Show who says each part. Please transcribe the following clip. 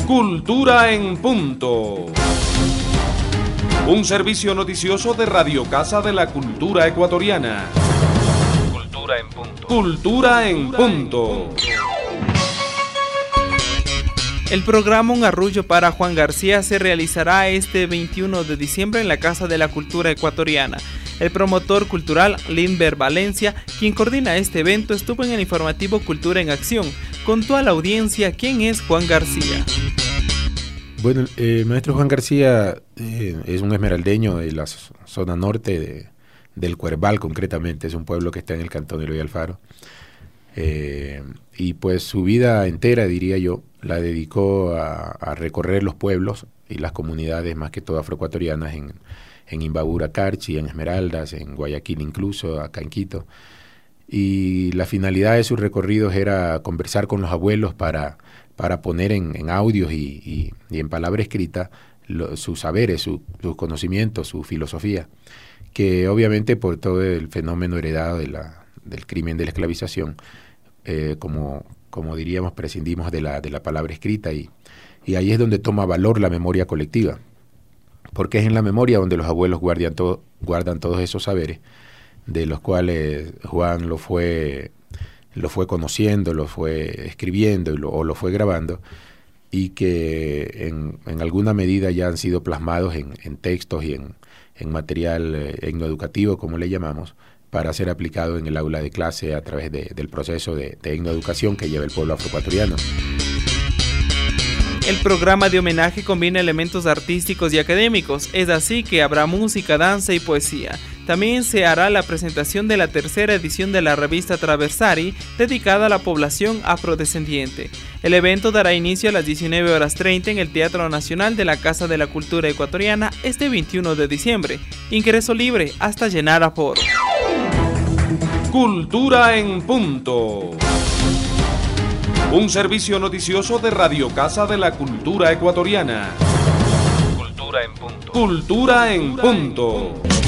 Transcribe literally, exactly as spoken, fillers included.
Speaker 1: Cultura en Punto. Un servicio noticioso de Radio Casa de la Cultura Ecuatoriana. Cultura en Punto. Cultura en Punto.
Speaker 2: El programa Un Arrullo para Juan García se realizará este veintiuno de diciembre en la Casa de la Cultura Ecuatoriana. El promotor cultural Lindbergh Valencia, quien coordina este evento, estuvo en el informativo Cultura en Acción. Contó a la audiencia quién es Juan García.
Speaker 3: Bueno, el eh, maestro Juan García eh, es un esmeraldeño de la zona norte de, del Cuerval, concretamente. Es un pueblo que está en el cantón de Eloy Alfaro. Eh, y pues su vida entera, diría yo, la dedicó a, a recorrer los pueblos y las comunidades, más que todo afroecuatorianas, en, en Imbabura, Carchi, en Esmeraldas, en Guayaquil incluso, acá en Quito. Y la finalidad de sus recorridos era conversar con los abuelos para, para poner en, en audios y, y, y en palabra escrita lo, sus saberes, su, sus conocimientos, su filosofía, que obviamente por todo el fenómeno heredado de la, del crimen de la esclavización, eh, como, como diríamos, prescindimos de la, de la palabra escrita, y, y ahí es donde toma valor la memoria colectiva, porque es en la memoria donde los abuelos guardan, todo, guardan todos esos saberes, de los cuales Juan lo fue, lo fue conociendo, lo fue escribiendo y lo, o lo fue grabando, y que en, en alguna medida ya han sido plasmados en, en textos y en, en material eh, etnoeducativo, como le llamamos, para ser aplicado en el aula de clase a través de, del proceso de, de etnoeducación que lleva el pueblo afroecuatoriano.
Speaker 2: El programa de homenaje combina elementos artísticos y académicos, es así que habrá música, danza y poesía. También se hará la presentación de la tercera edición de la revista Traversari, dedicada a la población afrodescendiente. El evento dará inicio a las diecinueve horas treinta en el Teatro Nacional de la Casa de la Cultura Ecuatoriana este veintiuno de diciembre. Ingreso libre hasta llenar aforo.
Speaker 1: Cultura en Punto. Un servicio noticioso de Radio Casa de la Cultura Ecuatoriana. Cultura en Punto. Cultura en Punto.